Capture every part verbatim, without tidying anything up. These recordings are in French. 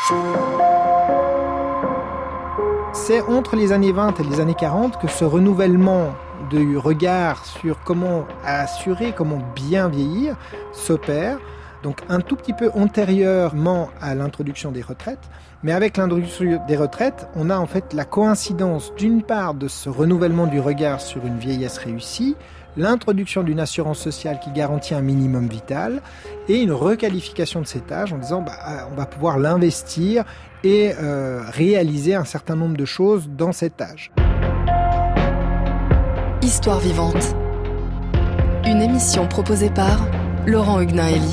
C'est entre les années vingt et les années quarante que ce renouvellement du regard sur comment assurer, comment bien vieillir s'opère. Donc un tout petit peu antérieurement à l'introduction des retraites. Mais avec l'introduction des retraites, on a en fait la coïncidence d'une part de ce renouvellement du regard sur une vieillesse réussie, l'introduction d'une assurance sociale qui garantit un minimum vital et une requalification de cet âge en disant bah, on va pouvoir l'investir et euh, réaliser un certain nombre de choses dans cet âge. Histoire vivante. Une émission proposée par Laurent Huguenin-Elie.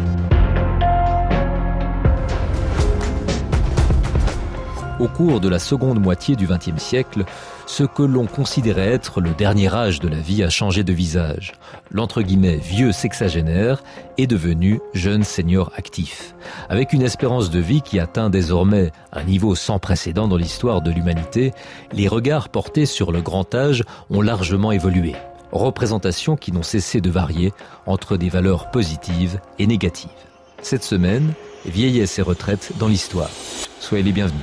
Au cours de la seconde moitié du vingtième siècle, ce que l'on considérait être le dernier âge de la vie a changé de visage. L'entre guillemets vieux sexagénaire est devenu jeune senior actif. Avec une espérance de vie qui atteint désormais un niveau sans précédent dans l'histoire de l'humanité, les regards portés sur le grand âge ont largement évolué. Représentations qui n'ont cessé de varier entre des valeurs positives et négatives. Cette semaine, vieillesse et retraite dans l'histoire. Soyez les bienvenus.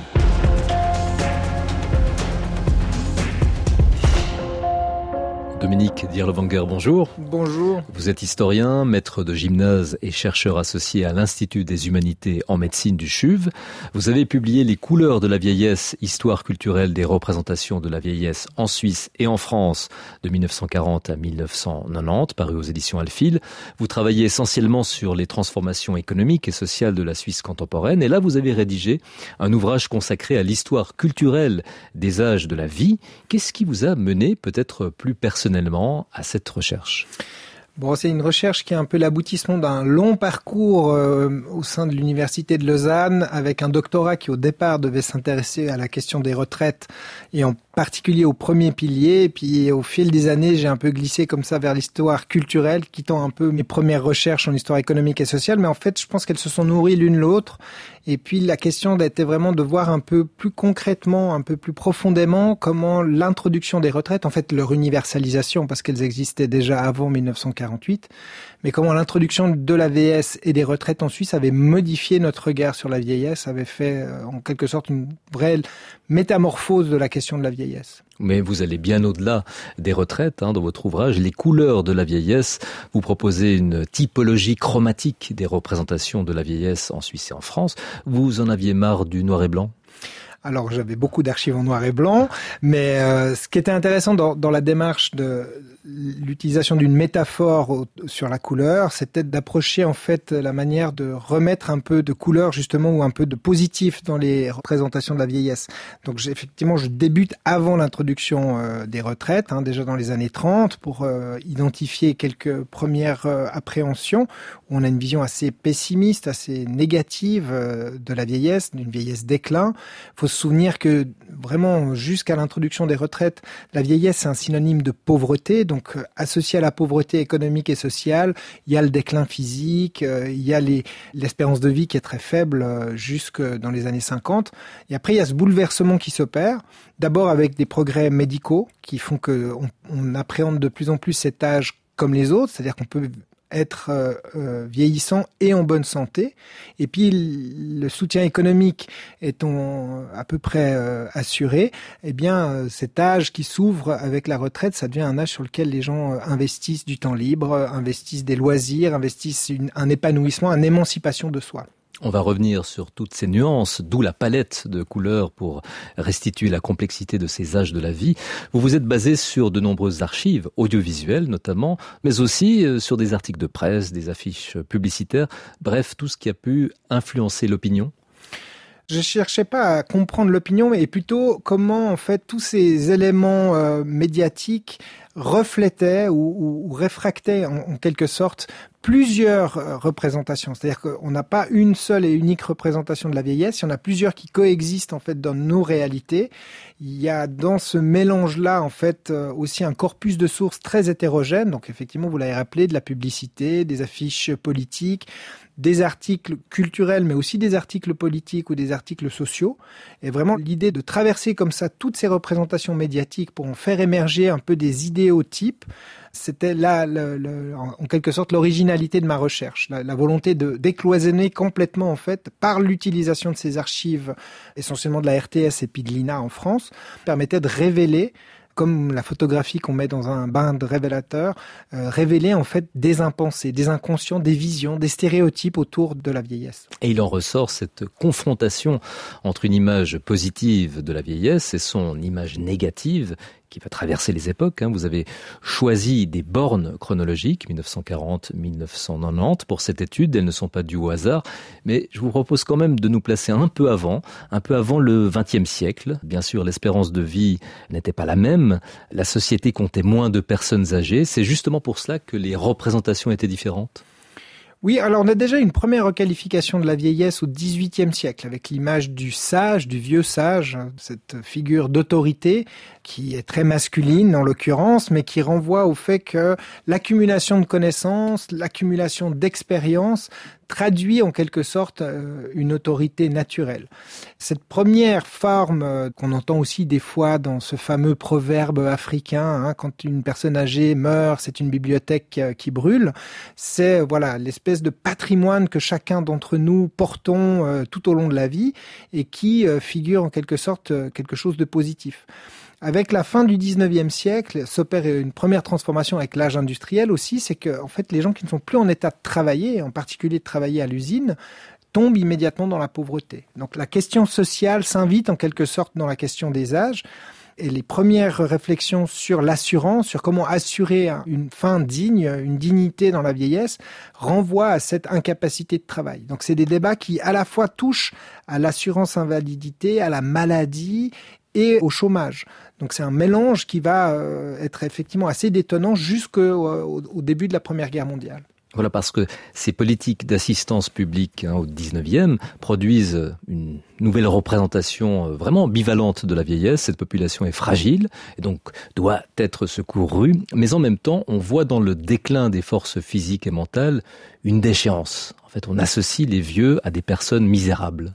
Dominique Dirlewanger, bonjour. Bonjour. Vous êtes historien, maître de gymnase et chercheur associé à l'Institut des Humanités en médecine du C H U V. Vous avez publié Les couleurs de la vieillesse, histoire culturelle des représentations de la vieillesse en Suisse et en France de mille neuf cent quarante à mille neuf cent quatre-vingt-dix, paru aux éditions Alphil. Vous travaillez essentiellement sur les transformations économiques et sociales de la Suisse contemporaine. Et là, vous avez rédigé un ouvrage consacré à l'histoire culturelle des âges de la vie. Qu'est-ce qui vous a mené, peut-être plus personnellement, à cette recherche? Bon, c'est une recherche qui est un peu l'aboutissement d'un long parcours euh, au sein de l'Université de Lausanne, avec un doctorat qui au départ devait s'intéresser à la question des retraites et en particulier au premier pilier. Et puis au fil des années, j'ai un peu glissé comme ça vers l'histoire culturelle, quittant un peu mes premières recherches en histoire économique et sociale. Mais en fait, je pense qu'elles se sont nourries l'une l'autre. Et puis la question était vraiment de voir un peu plus concrètement, un peu plus profondément comment l'introduction des retraites, en fait leur universalisation, parce qu'elles existaient déjà avant mille neuf cent quarante-huit, mais comment l'introduction de la V S et des retraites en Suisse avait modifié notre regard sur la vieillesse, avait fait en quelque sorte une vraie métamorphose de la question de la vieillesse. Mais vous allez bien au-delà des retraites, hein, dans votre ouvrage, Les couleurs de la vieillesse. Vous proposez une typologie chromatique des représentations de la vieillesse en Suisse et en France. Vous en aviez marre du noir et blanc ? Alors j'avais beaucoup d'archives en noir et blanc, mais euh, ce qui était intéressant dans, dans la démarche de l'utilisation d'une métaphore au, sur la couleur, c'était d'approcher en fait la manière de remettre un peu de couleur justement ou un peu de positif dans les représentations de la vieillesse. Donc j'ai, effectivement, je débute avant l'introduction euh, des retraites, hein, déjà dans les années trente, pour euh, identifier quelques premières euh, appréhensions où on a une vision assez pessimiste, assez négative euh, de la vieillesse, d'une vieillesse déclin. Il faut se souvenir que vraiment jusqu'à l'introduction des retraites, la vieillesse c'est un synonyme de pauvreté. Donc associé à la pauvreté économique et sociale, il y a le déclin physique, euh, il y a les, l'espérance de vie qui est très faible euh, jusque dans les années cinquante. Et après il y a ce bouleversement qui s'opère. D'abord avec des progrès médicaux qui font que on, on appréhende de plus en plus cet âge comme les autres, c'est-à-dire qu'on peut être euh, euh, vieillissant et en bonne santé. Et puis le soutien économique étant à peu près euh, assuré, eh bien euh, cet âge qui s'ouvre avec la retraite, ça devient un âge sur lequel les gens euh, investissent du temps libre, euh, investissent des loisirs, investissent une, un épanouissement, une émancipation de soi. On va revenir sur toutes ces nuances, d'où la palette de couleurs pour restituer la complexité de ces âges de la vie. Vous vous êtes basé sur de nombreuses archives, audiovisuelles notamment, mais aussi sur des articles de presse, des affiches publicitaires, bref, tout ce qui a pu influencer l'opinion. Je cherchais pas à comprendre l'opinion, mais plutôt comment en fait tous ces éléments euh, médiatiques reflétaient ou, ou, ou réfractaient en, en quelque sorte plusieurs euh, représentations. C'est-à-dire qu'on n'a pas une seule et unique représentation de la vieillesse, il y en a plusieurs qui coexistent en fait dans nos réalités. Il y a dans ce mélange-là en fait euh, aussi un corpus de sources très hétérogène. Donc effectivement, vous l'avez rappelé, de la publicité, des affiches politiques, des articles culturels, mais aussi des articles politiques ou des articles sociaux. Et vraiment, l'idée de traverser comme ça toutes ces représentations médiatiques pour en faire émerger un peu des idées stéréotypes. C'était là, le, le, en quelque sorte, l'originalité de ma recherche, la, la volonté de décloisonner complètement, en fait, par l'utilisation de ces archives, essentiellement de la R T S et puis de l'I N A en France, permettait de révéler, comme la photographie qu'on met dans un bain de révélateur, euh, révéler en fait des impensés, des inconscients, des visions, des stéréotypes autour de la vieillesse. Et il en ressort cette confrontation entre une image positive de la vieillesse et son image négative qui va traverser les époques. Vous avez choisi des bornes chronologiques, dix-neuf cent quarante à dix-neuf cent quatre-vingt-dix, pour cette étude. Elles ne sont pas dues au hasard, mais je vous propose quand même de nous placer un peu avant, un peu avant le vingtième siècle. Bien sûr, l'espérance de vie n'était pas la même. La société comptait moins de personnes âgées. C'est justement pour cela que les représentations étaient différentes. Oui, alors on a déjà une première requalification de la vieillesse au dix-huitième siècle, avec l'image du sage, du vieux sage, cette figure d'autorité qui est très masculine en l'occurrence, mais qui renvoie au fait que l'accumulation de connaissances, l'accumulation d'expériences traduit en quelque sorte une autorité naturelle. Cette première forme qu'on entend aussi des fois dans ce fameux proverbe africain, hein, quand une personne âgée meurt, c'est une bibliothèque qui brûle, c'est voilà l'espèce de patrimoine que chacun d'entre nous portons euh, tout au long de la vie et qui euh, figure en quelque sorte euh, quelque chose de positif. Avec la fin du dix-neuvième siècle, s'opère une première transformation avec l'âge industriel aussi, c'est que en fait les gens qui ne sont plus en état de travailler, en particulier de travailler à l'usine, tombent immédiatement dans la pauvreté. Donc la question sociale s'invite en quelque sorte dans la question des âges. Et les premières réflexions sur l'assurance, sur comment assurer une fin digne, une dignité dans la vieillesse, renvoient à cette incapacité de travail. Donc c'est des débats qui à la fois touchent à l'assurance invalidité, à la maladie et au chômage. Donc c'est un mélange qui va être effectivement assez détonnant jusqu'au au début de la Première Guerre mondiale. Voilà, parce que ces politiques d'assistance publique hein, au dix-neuvième produisent une nouvelle représentation vraiment ambivalente de la vieillesse. Cette population est fragile et donc doit être secourue. Mais en même temps, on voit dans le déclin des forces physiques et mentales une déchéance. En fait, on associe les vieux à des personnes misérables.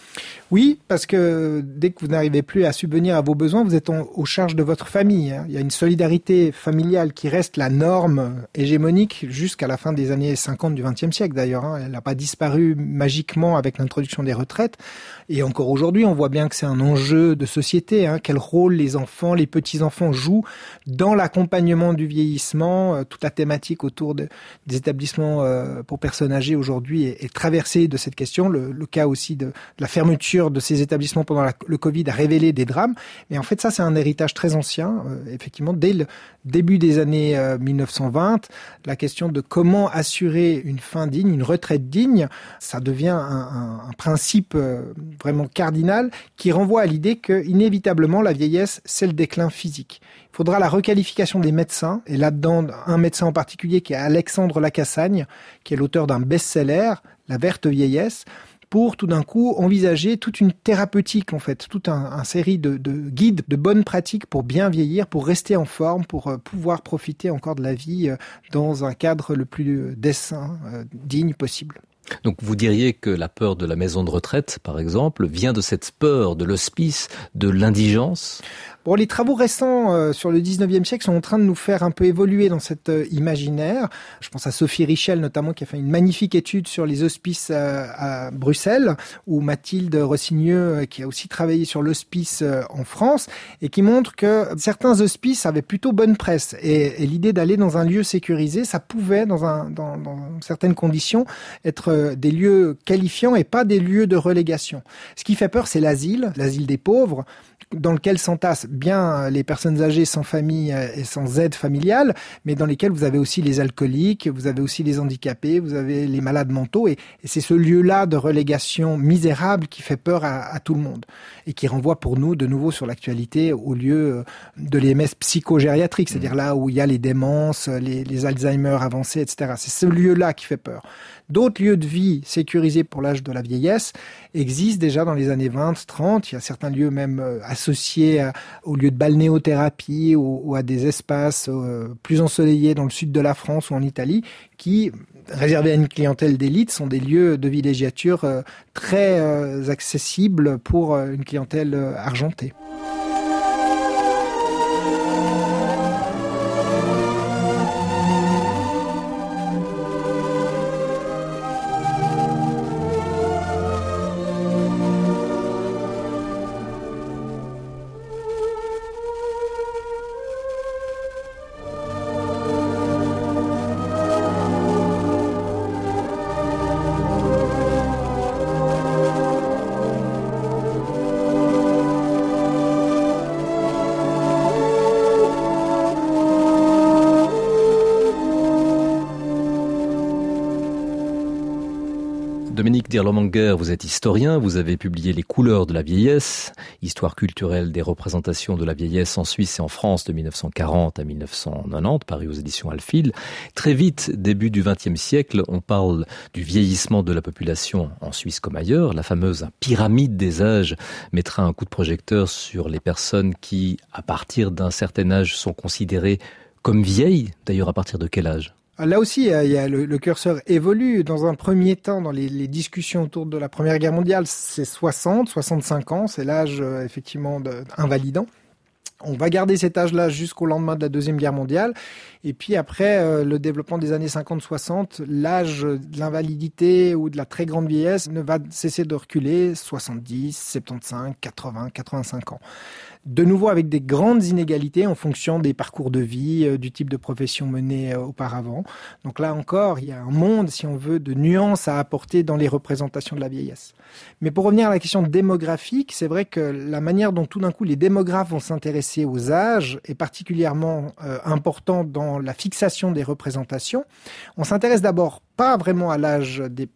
Oui, parce que dès que vous n'arrivez plus à subvenir à vos besoins, vous êtes en, aux charges de votre famille. Hein. Il y a une solidarité familiale qui reste la norme hégémonique jusqu'à la fin des années cinquante du vingtième siècle d'ailleurs. Hein. Elle n'a pas disparu magiquement avec l'introduction des retraites. Et encore aujourd'hui, on voit bien que c'est un enjeu de société. Hein. Quel rôle les enfants, les petits-enfants jouent dans l'accompagnement du vieillissement. Euh, toute la thématique autour de, des établissements euh, pour personnes âgées aujourd'hui est, est traversée de cette question. Le, le cas aussi de, de la fermeture de ces établissements pendant la, le Covid a révélé des drames. Mais en fait, ça, c'est un héritage très ancien. Euh, effectivement, dès le début des années euh, mille neuf cent vingt, la question de comment assurer une fin digne, une retraite digne, ça devient un, un, un principe euh, vraiment cardinal qui renvoie à l'idée que, inévitablement, la vieillesse, c'est le déclin physique. Il faudra la requalification des médecins, et là-dedans, un médecin en particulier qui est Alexandre Lacassagne, qui est l'auteur d'un best-seller, La Verte Vieillesse, pour tout d'un coup envisager toute une thérapeutique, en fait, toute un, un série de, de guides, de bonnes pratiques pour bien vieillir, pour rester en forme, pour euh, pouvoir profiter encore de la vie euh, dans un cadre le plus décent, euh, digne possible. Donc vous diriez que la peur de la maison de retraite, par exemple, vient de cette peur de l'hospice, de l'indigence ? Bon, les travaux récents euh, sur le dix-neuvième siècle sont en train de nous faire un peu évoluer dans cet euh, imaginaire. Je pense à Sophie Richel notamment, qui a fait une magnifique étude sur les hospices euh, à Bruxelles, ou Mathilde Rossigneux, euh, qui a aussi travaillé sur l'hospice euh, en France, et qui montre que certains hospices avaient plutôt bonne presse. Et, et l'idée d'aller dans un lieu sécurisé, ça pouvait, dans, un, dans, dans certaines conditions, être euh, des lieux qualifiants et pas des lieux de relégation. Ce qui fait peur, c'est l'asile, l'asile des pauvres, dans lequel s'entassent bien les personnes âgées sans famille et sans aide familiale, mais dans lesquels vous avez aussi les alcooliques, vous avez aussi les handicapés, vous avez les malades mentaux, et, et c'est ce lieu-là de relégation misérable qui fait peur à, à tout le monde, et qui renvoie pour nous de nouveau sur l'actualité au lieu de l'E M S psychogériatrique, c'est-à-dire là où il y a les démences, les, les Alzheimer avancés, et cetera. C'est ce lieu-là qui fait peur. D'autres lieux de vie sécurisés pour l'âge de la vieillesse existent déjà dans les années vingt, trente. Il y a certains lieux même associés à, aux lieux de balnéothérapie ou, ou à des espaces euh, plus ensoleillés dans le sud de la France ou en Italie qui, réservés à une clientèle d'élite, sont des lieux de villégiature euh, très euh, accessibles pour euh, une clientèle euh, argentée. Dominique Dirlewanger, vous êtes historien, vous avez publié Les couleurs de la vieillesse, histoire culturelle des représentations de la vieillesse en Suisse et en France de mille neuf cent quarante à mille neuf cent quatre-vingt-dix, paru aux éditions Alphil. Très vite, début du vingtième siècle, on parle du vieillissement de la population en Suisse comme ailleurs. La fameuse pyramide des âges mettra un coup de projecteur sur les personnes qui, à partir d'un certain âge, sont considérées comme vieilles. D'ailleurs, à partir de quel âge ? Là aussi, il y a le, le curseur évolue. Dans un premier temps, dans les, les discussions autour de la Première Guerre mondiale, c'est soixante, soixante-cinq ans, c'est l'âge euh, effectivement de, invalidant. On va garder cet âge-là jusqu'au lendemain de la Deuxième Guerre mondiale. Et puis après, euh, le développement des années cinquante soixante, l'âge de l'invalidité ou de la très grande vieillesse ne va cesser de reculer, soixante-dix, soixante-quinze, quatre-vingts, quatre-vingt-cinq ans. De nouveau avec des grandes inégalités en fonction des parcours de vie, euh, du type de profession menée euh, auparavant. Donc là encore, il y a un monde, si on veut, de nuances à apporter dans les représentations de la vieillesse. Mais pour revenir à la question démographique, c'est vrai que la manière dont tout d'un coup les démographes vont s'intéresser aux âges est particulièrement euh, important dans la fixation des représentations. On s'intéresse d'abord pas vraiment à l'âge des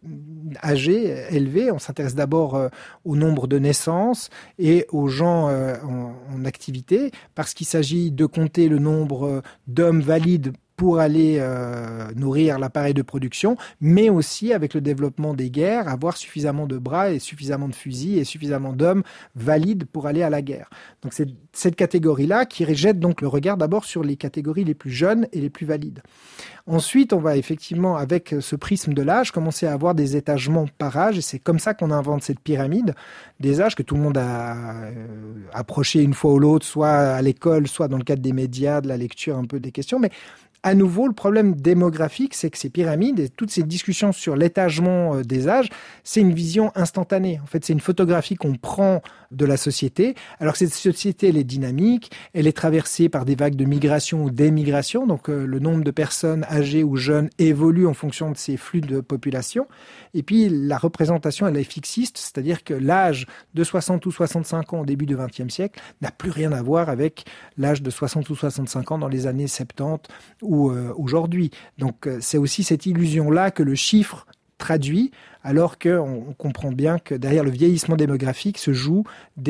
âgé, élevé, on s'intéresse d'abord euh, au nombre de naissances et aux gens euh, en, en activité, parce qu'il s'agit de compter le nombre d'hommes valides pour aller euh, nourrir l'appareil de production, mais aussi avec le développement des guerres, avoir suffisamment de bras et suffisamment de fusils et suffisamment d'hommes valides pour aller à la guerre. Donc c'est cette catégorie-là qui rejette donc le regard d'abord sur les catégories les plus jeunes et les plus valides. Ensuite, on va effectivement, avec ce prisme de l'âge, commencer à avoir des étagements par âge, et c'est comme ça qu'on invente cette pyramide des âges que tout le monde a euh, approché une fois ou l'autre, soit à l'école, soit dans le cadre des médias, de la lecture, un peu des questions, mais à nouveau, le problème démographique, c'est que ces pyramides et toutes ces discussions sur l'étagement des âges, c'est une vision instantanée. En fait, c'est une photographie qu'on prend de la société. Alors cette société, elle est dynamique, elle est traversée par des vagues de migration ou d'émigration. Donc euh, le nombre de personnes âgées ou jeunes évolue en fonction de ces flux de population. Et puis la représentation, elle est fixiste, c'est-à-dire que l'âge de soixante ou soixante-cinq ans au début du vingtième siècle n'a plus rien à voir avec l'âge de soixante ou soixante-cinq ans dans les années soixante-dix ou euh, aujourd'hui. Donc euh, c'est aussi cette illusion-là que le chiffre traduit, alors qu'on on comprend bien que derrière le vieillissement démographique se jouent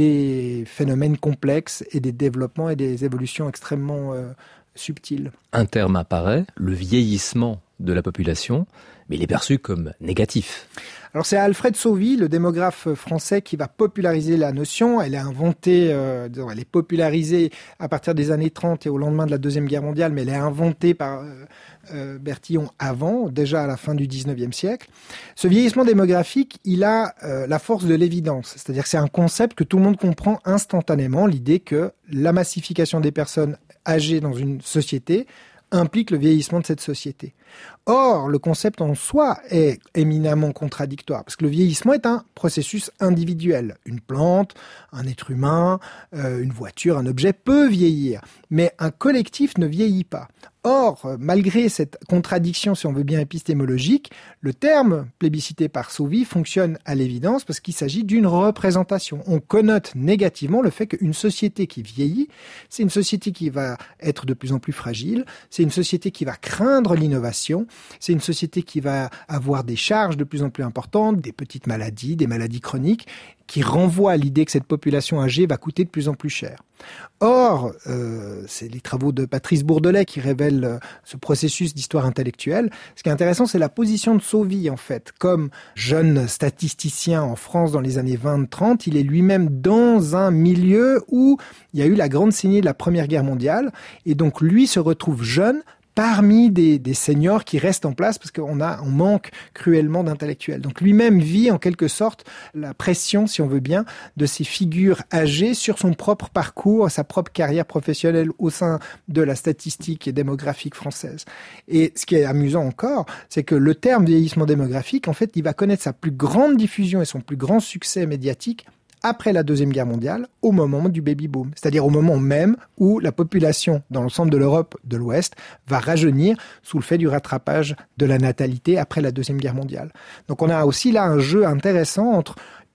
des phénomènes complexes et des développements et des évolutions extrêmement euh, subtiles. Un terme apparaît, le vieillissement de la population, mais il est perçu comme négatif. Alors c'est Alfred Sauvy, le démographe français, qui va populariser la notion. Elle est inventée, euh, elle est popularisée à partir des années trente et au lendemain de la Deuxième Guerre mondiale, mais elle est inventée par euh, euh, Bertillon avant, déjà à la fin du dix-neuvième siècle. Ce vieillissement démographique, il a euh, la force de l'évidence, c'est-à-dire que c'est un concept que tout le monde comprend instantanément, l'idée que la massification des personnes âgées dans une société implique le vieillissement de cette société. Or, le concept en soi est éminemment contradictoire, parce que le vieillissement est un processus individuel. Une plante, un être humain, euh, une voiture, un objet peut vieillir, mais un collectif ne vieillit pas. Or, malgré cette contradiction, si on veut bien épistémologique, le terme plébiscité par Sauvy fonctionne à l'évidence parce qu'il s'agit d'une représentation. On connote négativement le fait qu'une société qui vieillit, c'est une société qui va être de plus en plus fragile, c'est une société qui va craindre l'innovation, c'est une société qui va avoir des charges de plus en plus importantes, des petites maladies, des maladies chroniques, qui renvoie à l'idée que cette population âgée va coûter de plus en plus cher. Or, euh, c'est les travaux de Patrice Bourdelais qui révèlent euh, ce processus d'histoire intellectuelle. Ce qui est intéressant, c'est la position de Sauvy, en fait. Comme jeune statisticien en France dans les années vingt trente, il est lui-même dans un milieu où il y a eu la grande saignée de la Première Guerre mondiale, et donc lui se retrouve jeune, parmi des, des seniors qui restent en place parce qu'on a, on manque cruellement d'intellectuels. Donc lui-même vit en quelque sorte la pression, si on veut bien, de ces figures âgées sur son propre parcours, sa propre carrière professionnelle au sein de la statistique et démographique française. Et ce qui est amusant encore, c'est que le terme vieillissement démographique, en fait, il va connaître sa plus grande diffusion et son plus grand succès médiatique après la Deuxième Guerre mondiale, au moment du baby-boom. C'est-à-dire au moment même où la population dans l'ensemble de l'Europe de l'Ouest va rajeunir sous le fait du rattrapage de la natalité après la Deuxième Guerre mondiale. Donc on a aussi là un jeu intéressant entre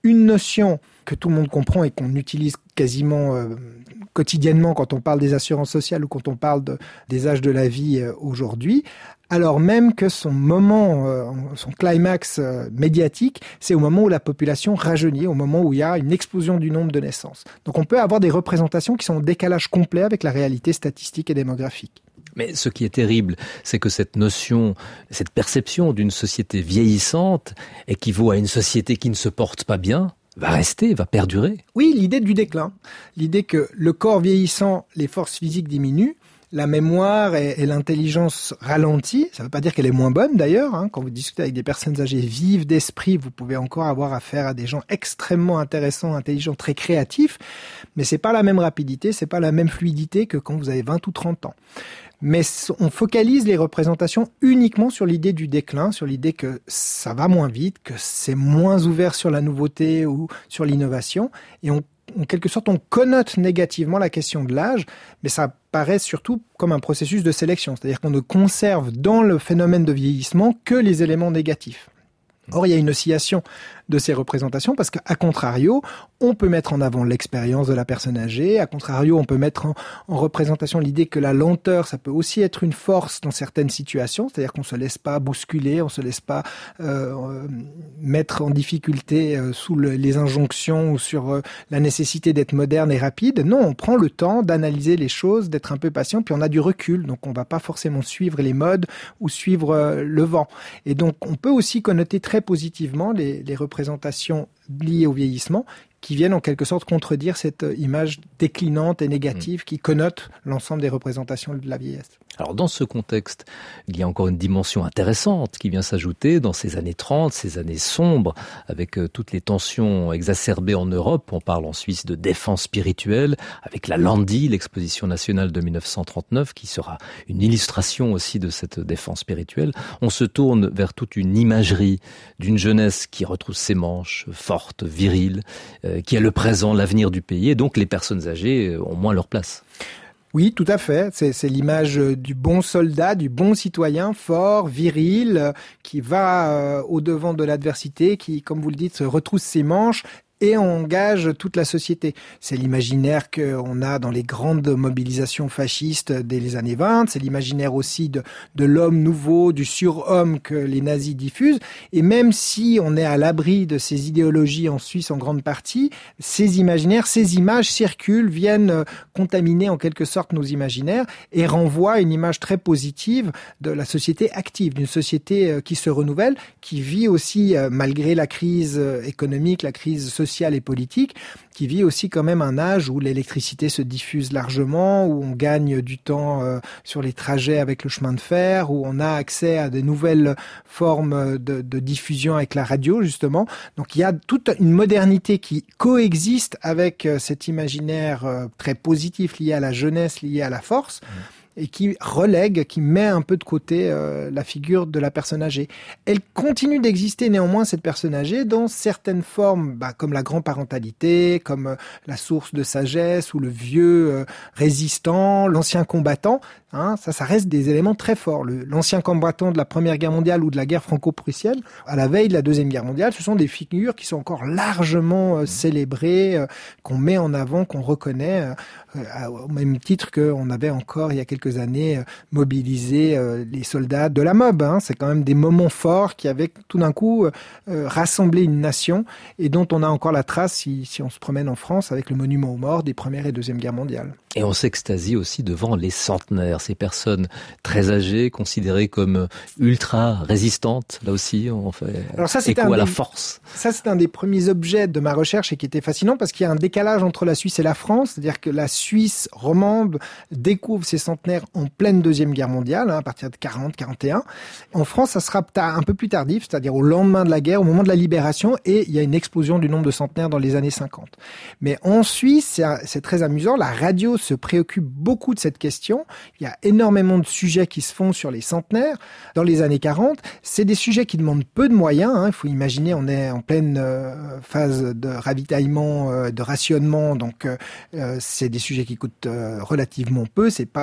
une notion que tout le monde comprend et qu'on utilise quasiment euh, quotidiennement quand on parle des assurances sociales ou quand on parle de, des âges de la vie euh, aujourd'hui, alors même que son moment, euh, son climax euh, médiatique, c'est au moment où la population rajeunit, au moment où il y a une explosion du nombre de naissances. Donc on peut avoir des représentations qui sont en décalage complet avec la réalité statistique et démographique. Mais ce qui est terrible, c'est que cette notion, cette perception d'une société vieillissante équivaut à une société qui ne se porte pas bien, va rester, va perdurer. Oui, l'idée du déclin. L'idée que le corps vieillissant, les forces physiques diminuent, la mémoire et, et l'intelligence ralentissent. Ça ne veut pas dire qu'elle est moins bonne d'ailleurs. Hein. Quand vous discutez avec des personnes âgées vives d'esprit, vous pouvez encore avoir affaire à des gens extrêmement intéressants, intelligents, très créatifs. Mais c'est pas la même rapidité, c'est pas la même fluidité que quand vous avez vingt ou trente ans. Mais on focalise les représentations uniquement sur l'idée du déclin, sur l'idée que ça va moins vite, que c'est moins ouvert sur la nouveauté ou sur l'innovation. Et on, en quelque sorte, on connote négativement la question de l'âge, mais ça paraît surtout comme un processus de sélection. C'est-à-dire qu'on ne conserve dans le phénomène de vieillissement que les éléments négatifs. Or, il y a une oscillation de ces représentations parce qu'à contrario, on peut mettre en avant l'expérience de la personne âgée. À contrario, on peut mettre en, en représentation l'idée que la lenteur, ça peut aussi être une force dans certaines situations. C'est-à-dire qu'on se laisse pas bousculer, on se laisse pas euh, mettre en difficulté euh, sous le, les injonctions ou sur euh, la nécessité d'être moderne et rapide. Non, on prend le temps d'analyser les choses, d'être un peu patient, puis on a du recul. Donc, on va pas forcément suivre les modes ou suivre euh, le vent. Et donc, on peut aussi connoter très positivement les, les représentations liées au vieillissement qui viennent en quelque sorte contredire cette image déclinante et négative qui connote l'ensemble des représentations de la vieillesse. Alors dans ce contexte, il y a encore une dimension intéressante qui vient s'ajouter dans ces années trente, ces années sombres, avec euh, toutes les tensions exacerbées en Europe. On parle en Suisse de défense spirituelle, avec la Landi, l'exposition nationale de dix-neuf cent trente-neuf, qui sera une illustration aussi de cette défense spirituelle. On se tourne vers toute une imagerie d'une jeunesse qui retrouve ses manches, forte, virile, euh, qui a le présent, l'avenir du pays, et donc les personnes âgées ont moins leur place. Oui, tout à fait. C'est, c'est l'image du bon soldat, du bon citoyen, fort, viril, qui va euh, au-devant de l'adversité, qui, comme vous le dites, se retrousse ses manches et engage toute la société. C'est l'imaginaire qu'on a dans les grandes mobilisations fascistes dès les années vingt, c'est l'imaginaire aussi de, de l'homme nouveau, du surhomme que les nazis diffusent, et même si on est à l'abri de ces idéologies en Suisse en grande partie, ces imaginaires, ces images circulent, viennent contaminer en quelque sorte nos imaginaires et renvoient à une image très positive de la société active, d'une société qui se renouvelle, qui vit aussi, malgré la crise économique, la crise sociale, sociale et politique, qui vit aussi quand même un âge où l'électricité se diffuse largement, où on gagne du temps euh, sur les trajets avec le chemin de fer, où on a accès à de nouvelles formes de, de diffusion avec la radio, justement. Donc il y a toute une modernité qui coexiste avec euh, cet imaginaire euh, très positif lié à la jeunesse, lié à la force. Mmh. Et qui relègue, qui met un peu de côté euh, la figure de la personne âgée. Elle continue d'exister néanmoins, cette personne âgée, dans certaines formes, bah, comme la grand-parentalité, comme euh, la source de sagesse, ou le vieux euh, résistant, l'ancien combattant. Hein, ça, ça reste des éléments très forts. Le, l'ancien combattant de la Première Guerre mondiale ou de la guerre franco-prussienne, à la veille de la Deuxième Guerre mondiale, ce sont des figures qui sont encore largement euh, célébrées, euh, qu'on met en avant, qu'on reconnaît, euh, au même titre qu'on avait encore, il y a quelques années, euh, mobilisé euh, les soldats de la M O B. Hein. C'est quand même des moments forts qui avaient tout d'un coup euh, rassemblé une nation et dont on a encore la trace si, si on se promène en France avec le monument aux morts des Première et Deuxième Guerre mondiale. Et on s'extasie aussi devant les centenaires, ces personnes très âgées, considérées comme ultra résistantes. Là aussi, on fait Alors ça, écho à la force. Ça, c'est un des premiers objets de ma recherche et qui était fascinant parce qu'il y a un décalage entre la Suisse et la France. C'est-à-dire que la Suisse romande découvre ces centenaires en pleine Deuxième Guerre mondiale, hein, à partir de quarante, quarante et un. En France, ça sera un peu plus tardif, c'est-à-dire au lendemain de la guerre, au moment de la libération, et il y a une explosion du nombre de centenaires dans les années cinquante. Mais en Suisse, c'est, c'est très amusant, la radio se préoccupe beaucoup de cette question. Il y a énormément de sujets qui se font sur les centenaires. Dans les années quarante, c'est des sujets qui demandent peu de moyens. Hein. Il faut imaginer, on est en pleine euh, phase de ravitaillement, euh, de rationnement, donc euh, c'est des sujets qui coûtent euh, relativement peu. C'est pas des, des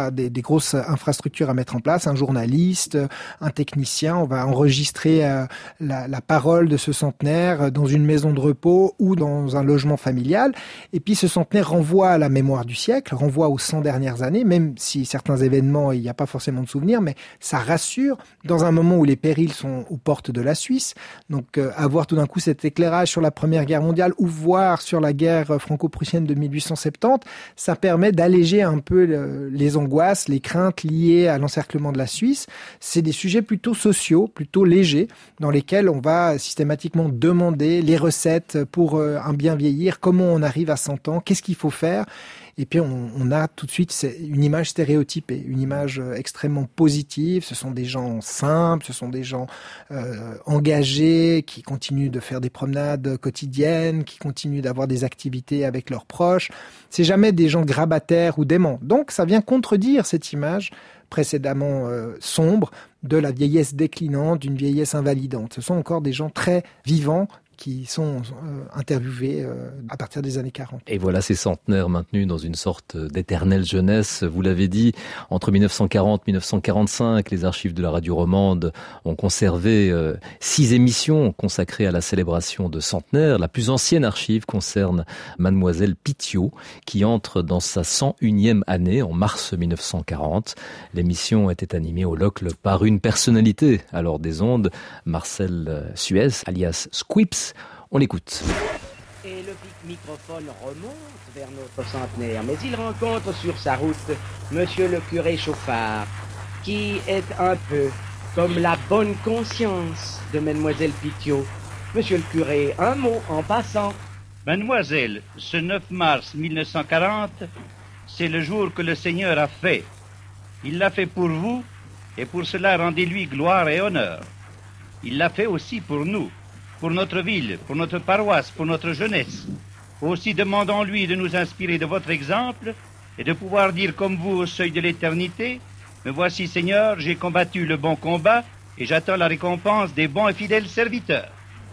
des grosses infrastructures à mettre en place, un journaliste, un technicien. On va enregistrer euh, la, la parole de ce centenaire dans une maison de repos ou dans un logement familial. Et puis ce centenaire renvoie à la mémoire du siècle, renvoie aux cent dernières années, même si certains événements, il n'y a pas forcément de souvenirs, mais ça rassure dans un moment où les périls sont aux portes de la Suisse. Donc euh, avoir tout d'un coup cet éclairage sur la Première Guerre mondiale ou voir sur la guerre franco-prussienne de mille huit cent soixante-dix, ça permet d'alléger un peu le, les angoisses, les craintes liées à l'encerclement de la Suisse. C'est des sujets plutôt sociaux, plutôt légers, dans lesquels on va systématiquement demander les recettes pour euh, un bien vieillir, comment on arrive à cent ans, qu'est-ce qu'il faut faire. Et puis on, on a tout de suite une image stéréotypée, une image extrêmement positive. Ce sont des gens simples, ce sont des gens euh, engagés, qui continuent de faire des promenades quotidiennes, qui continuent d'avoir des activités avec leurs proches. C'est jamais des gens grabataires ou déments. Donc ça vient contredire cette image précédemment euh, sombre de la vieillesse déclinante, d'une vieillesse invalidante. Ce sont encore des gens très vivants, qui sont euh, interviewés euh, à partir des années quarante. Et voilà ces centenaires maintenus dans une sorte d'éternelle jeunesse. Vous l'avez dit, entre mille neuf cent quarante et mille neuf cent quarante-cinq, les archives de la radio romande ont conservé euh, six émissions consacrées à la célébration de centenaire. La plus ancienne archive concerne Mademoiselle Pithiot, qui entre dans sa cent unième année en mars mille neuf cent quarante. L'émission était animée au Locle par une personnalité alors des ondes, Marcel Suez, alias Squips. On l'écoute. Et le microphone remonte vers notre centenaire, mais il rencontre sur sa route Monsieur le curé Chauffard, qui est un peu comme la bonne conscience de Mademoiselle Pithiot. Monsieur le curé, un mot en passant. Mademoiselle, ce neuf mars mille neuf cent quarante, c'est le jour que le Seigneur a fait. Il l'a fait pour vous, et pour cela rendez-lui gloire et honneur. Il l'a fait aussi pour nous, pour notre ville, pour notre paroisse, pour notre jeunesse. Aussi demandons-lui de nous inspirer de votre exemple et de pouvoir dire comme vous au seuil de l'éternité, « Me voici Seigneur, j'ai combattu le bon combat et j'attends la récompense des bons et fidèles serviteurs. »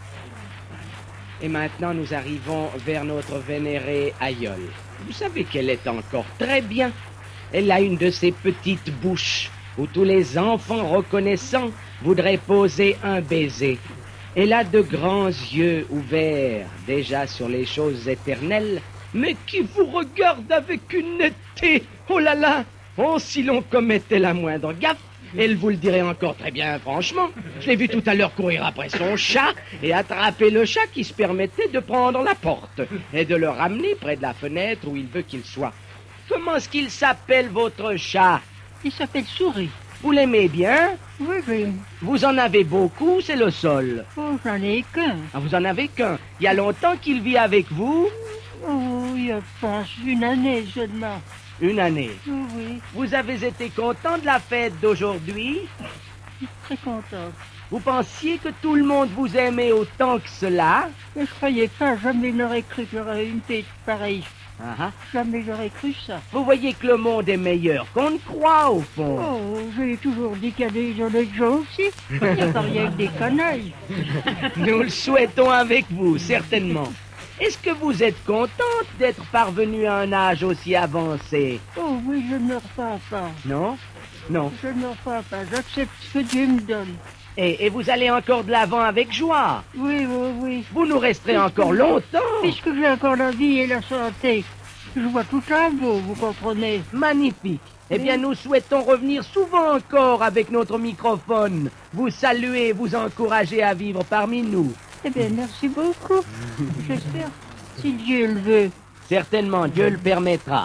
Et maintenant nous arrivons vers notre vénérée aïeule. Vous savez qu'elle est encore très bien. Elle a une de ces petites bouches où tous les enfants reconnaissants voudraient poser un baiser. Elle a de grands yeux ouverts, déjà sur les choses éternelles, mais qui vous regardent avec une netteté. Oh là là! Oh, si l'on commettait la moindre gaffe, elle vous le dirait encore très bien, franchement. Je l'ai vu tout à l'heure courir après son chat et attraper le chat qui se permettait de prendre la porte et de le ramener près de la fenêtre où il veut qu'il soit. Comment est-ce qu'il s'appelle, votre chat? Il s'appelle Souris. Vous l'aimez bien? Oui, oui. Vous en avez beaucoup, c'est le sol. Oh, j'en ai qu'un. Ah, vous en avez qu'un. Il y a longtemps qu'il vit avec vous? Oh, il y a pas une année seulement. Une année? Oui, oui. Vous avez été content de la fête d'aujourd'hui? Je suis très contente. Vous pensiez que tout le monde vous aimait autant que cela? Mais je croyais pas, jamais n'aurais cru qu'il y aurait une tête pareille. Uh-huh. Jamais j'aurais cru ça. Vous voyez que le monde est meilleur qu'on ne croit, au fond. Oh, j'ai toujours dit qu'il y a des honnêtes gens aussi. Il n'y a pas rien que des canailles. Nous le souhaitons avec vous, certainement. Est-ce que vous êtes contente d'être parvenue à un âge aussi avancé? Oh oui, je ne me repens pas. Non? Non. Je ne me repens pas. J'accepte ce que Dieu me donne. Et, et vous allez encore de l'avant avec joie? Oui, oui, oui. Vous nous resterez encore longtemps? Puisque j'ai encore la vie et la santé. Je vois tout un beau, vous comprenez? Magnifique. Eh bien, nous souhaitons revenir souvent encore avec notre microphone. Vous saluer, vous encourager à vivre parmi nous. Eh bien, merci beaucoup. J'espère, si Dieu le veut. Certainement, Dieu le permettra.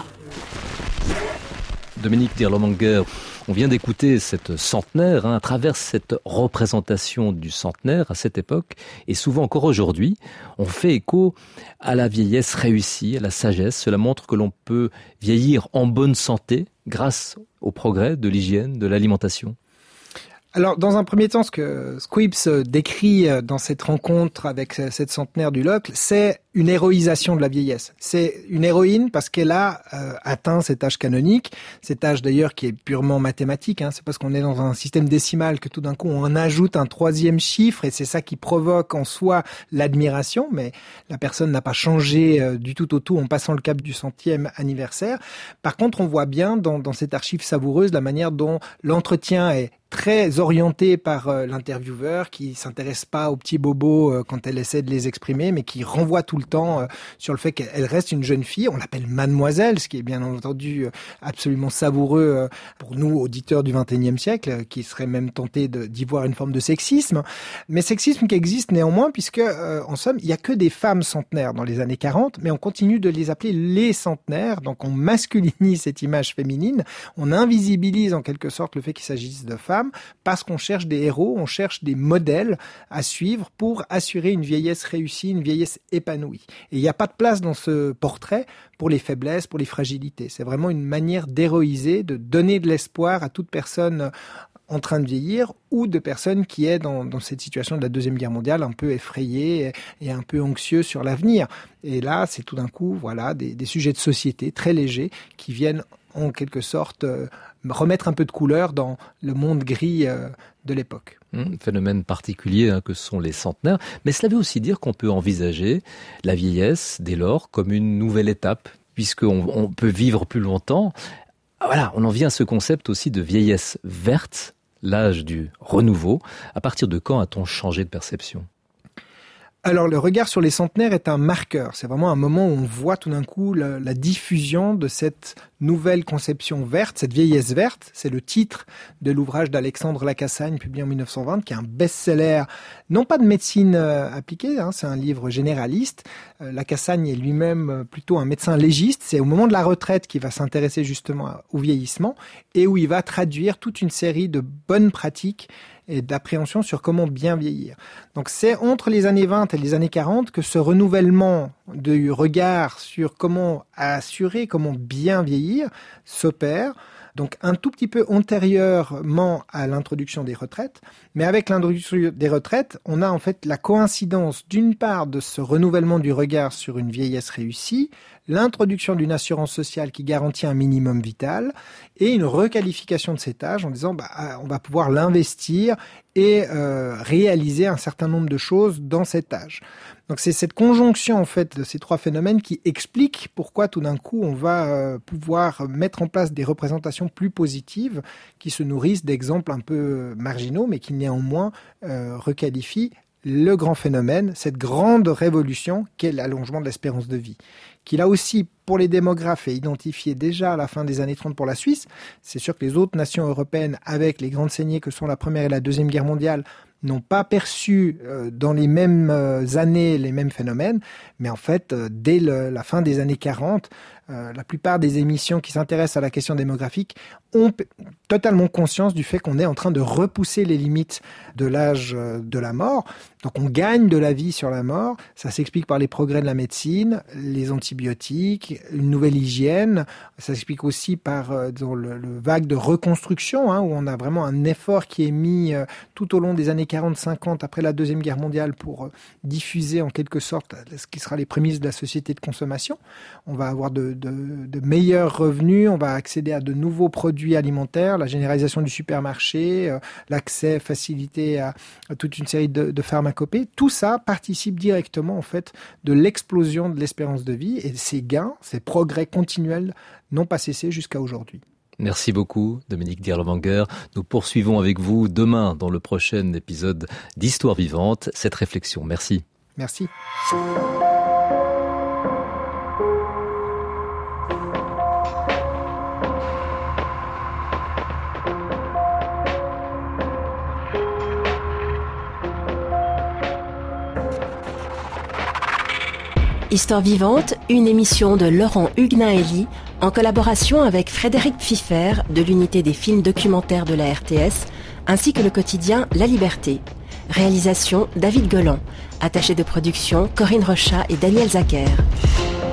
Dominique Dirlemanguer, on vient d'écouter cette centenaire, hein, à travers cette représentation du centenaire à cette époque, et souvent encore aujourd'hui, on fait écho à la vieillesse réussie, à la sagesse. Cela montre que l'on peut vieillir en bonne santé grâce au progrès de l'hygiène, de l'alimentation. Alors, dans un premier temps, ce que Squips décrit dans cette rencontre avec cette centenaire du Locle, c'est une héroïsation de la vieillesse. C'est une héroïne parce qu'elle a euh, atteint cet âge canonique, cet âge d'ailleurs qui est purement mathématique. Hein. C'est parce qu'on est dans un système décimal que tout d'un coup on en ajoute un troisième chiffre et c'est ça qui provoque en soi l'admiration. Mais la personne n'a pas changé euh, du tout au tout en passant le cap du centième anniversaire. Par contre, on voit bien dans, dans cette archive savoureuse la manière dont l'entretien est très orientée par euh, l'intervieweur qui s'intéresse pas aux petits bobos euh, quand elle essaie de les exprimer, mais qui renvoie tout le temps euh, sur le fait qu'elle reste une jeune fille. On l'appelle mademoiselle, ce qui est bien entendu euh, absolument savoureux euh, pour nous, auditeurs du vingt et unième siècle, euh, qui seraient même tentés de, d'y voir une forme de sexisme. Mais sexisme qui existe néanmoins, puisque euh, en somme, il y a que des femmes centenaires dans les années quarante, mais on continue de les appeler les centenaires, donc on masculinise cette image féminine, on invisibilise en quelque sorte le fait qu'il s'agisse de femmes, parce qu'on cherche des héros, on cherche des modèles à suivre pour assurer une vieillesse réussie, une vieillesse épanouie. Et il n'y a pas de place dans ce portrait pour les faiblesses, pour les fragilités. C'est vraiment une manière d'héroïser, de donner de l'espoir à toute personne en train de vieillir ou de personnes qui est dans, dans cette situation de la Deuxième Guerre mondiale un peu effrayée et un peu anxieux sur l'avenir. Et là, c'est tout d'un coup voilà, des, des sujets de société très légers qui viennent en quelque sorte euh, remettre un peu de couleur dans le monde gris euh, de l'époque. Mmh, phénomène particulier hein, que sont les centenaires. Mais cela veut aussi dire qu'on peut envisager la vieillesse, dès lors, comme une nouvelle étape, puisqu'on on peut vivre plus longtemps. Voilà, on en vient à ce concept aussi de vieillesse verte, l'âge du renouveau. À partir de quand a-t-on changé de perception ? Alors, le regard sur les centenaires est un marqueur. C'est vraiment un moment où on voit tout d'un coup la, la diffusion de cette nouvelle conception verte, cette vieillesse verte. C'est le titre de l'ouvrage d'Alexandre Lacassagne, publié en dix-neuf cent vingt, qui est un best-seller, non pas de médecine euh, appliquée, hein, c'est un livre généraliste. Euh, Lacassagne est lui-même euh, plutôt un médecin légiste. C'est au moment de la retraite qu'il va s'intéresser justement au vieillissement et où il va traduire toute une série de bonnes pratiques et d'appréhension sur comment bien vieillir. Donc c'est entre les années vingt et les années quarante que ce renouvellement du regard sur comment assurer, comment bien vieillir s'opère. Donc un tout petit peu antérieurement à l'introduction des retraites. Mais avec l'introduction des retraites, on a en fait la coïncidence d'une part de ce renouvellement du regard sur une vieillesse réussie, l'introduction d'une assurance sociale qui garantit un minimum vital et une requalification de cet âge en disant bah, on va pouvoir l'investir et euh, réaliser un certain nombre de choses dans cet âge. Donc c'est cette conjonction en fait de ces trois phénomènes qui explique pourquoi tout d'un coup on va euh, pouvoir mettre en place des représentations plus positives qui se nourrissent d'exemples un peu marginaux mais qui néanmoins euh, requalifient le grand phénomène, cette grande révolution qu'est l'allongement de l'espérance de vie, qui là aussi, pour les démographes, est identifié déjà à la fin des années trente pour la Suisse. C'est sûr que les autres nations européennes, avec les grandes saignées que sont la Première et la Deuxième Guerre mondiale, n'ont pas perçu euh, dans les mêmes euh, années les mêmes phénomènes, mais en fait, euh, dès le, la fin des années quarante, euh, la plupart des émissions qui s'intéressent à la question démographique ont p- totalement conscience du fait qu'on est en train de repousser les limites de l'âge euh, de la mort. Donc on gagne de la vie sur la mort. Ça s'explique par les progrès de la médecine, les antibiotiques, une nouvelle hygiène. Ça s'explique aussi par euh, dans le, le vague de reconstruction, hein, où on a vraiment un effort qui est mis euh, tout au long des années quarante cinquante, après la Deuxième Guerre mondiale, pour euh, diffuser en quelque sorte ce qui sera les prémices de la société de consommation. On va avoir de, de, de meilleurs revenus, on va accéder à de nouveaux produits alimentaires, la généralisation du supermarché, euh, l'accès facilité à, à toute une série de, de pharmacopées. Tout ça participe directement en fait de l'explosion de l'espérance de vie et ces gains, ces progrès continuels n'ont pas cessé jusqu'à aujourd'hui. Merci beaucoup, Dominique Dirlewanger. Nous poursuivons avec vous demain dans le prochain épisode d'Histoire vivante cette réflexion. Merci. Merci. Histoire vivante, une émission de Laurent Hugnaeli en collaboration avec Frédéric Pfiffer de l'unité des films documentaires de la R T S ainsi que le quotidien La Liberté. Réalisation David Golan. Attaché de production Corinne Rochat et Daniel Zacher.